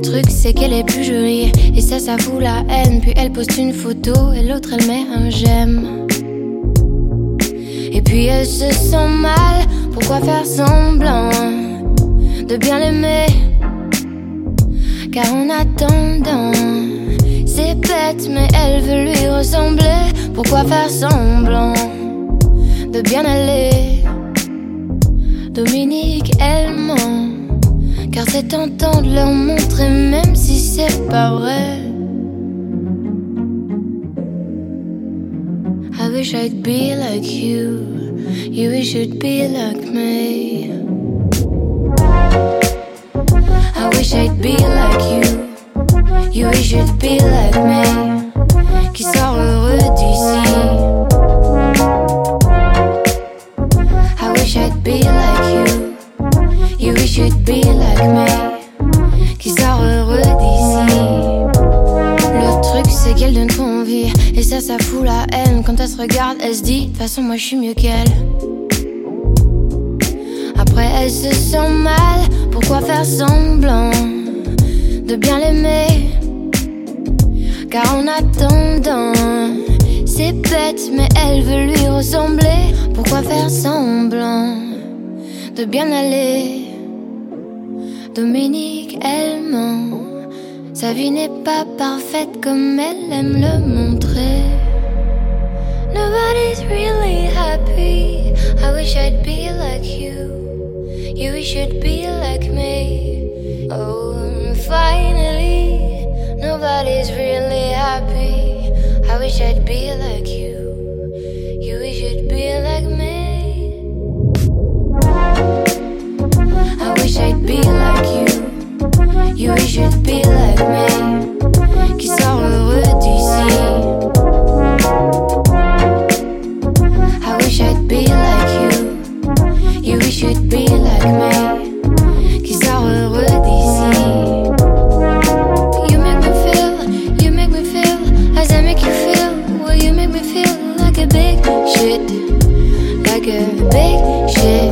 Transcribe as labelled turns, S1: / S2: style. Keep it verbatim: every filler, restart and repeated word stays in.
S1: truc c'est qu'elle est plus jolie, et ça, ça fout la haine. Puis elle poste une photo et l'autre elle met un j'aime. Et puis elle se sent mal, pourquoi faire semblant de bien l'aimer? Car en attendant, c'est bête mais elle veut lui ressembler. Pourquoi faire semblant de bien aller? Dominique, elle ment, car c'est tentant de leur montrer même si c'est pas vrai. I wish I'd be like you, you wish you'd be like me. I wish I'd be like you, you wish you'd be like me. Qui sort heureux d'ici. I wish I'd be like you, you wish you'd be like me. Qui sort heureux d'ici. Le truc c'est qu'elle donne trop envie, et ça, ça fout la haine. Quand elle se regarde, elle se dit, de toute façon moi je suis mieux qu'elle. Après elle se sent mal, pourquoi faire semblant de bien l'aimer? Car en attendant, c'est bête mais elle veut lui ressembler. Pourquoi faire semblant de bien aller? Dominique, elle ment, sa vie n'est pas parfaite comme elle aime le montrer. Nobody's really happy. I wish I'd be like you, you wish you'd be like me. Oh, finally, nobody's really happy. I wish I'd be like you, you wish you'd be like me. I wish I'd be like you, you wish you'd be like me. Qui sort heureux d'ici. I wish I'd be like you, you wish you'd be like me. Qui sort heureux d'ici. You make me feel, you make me feel as I make you feel. Well, you make me feel like a big shit, like a big shit.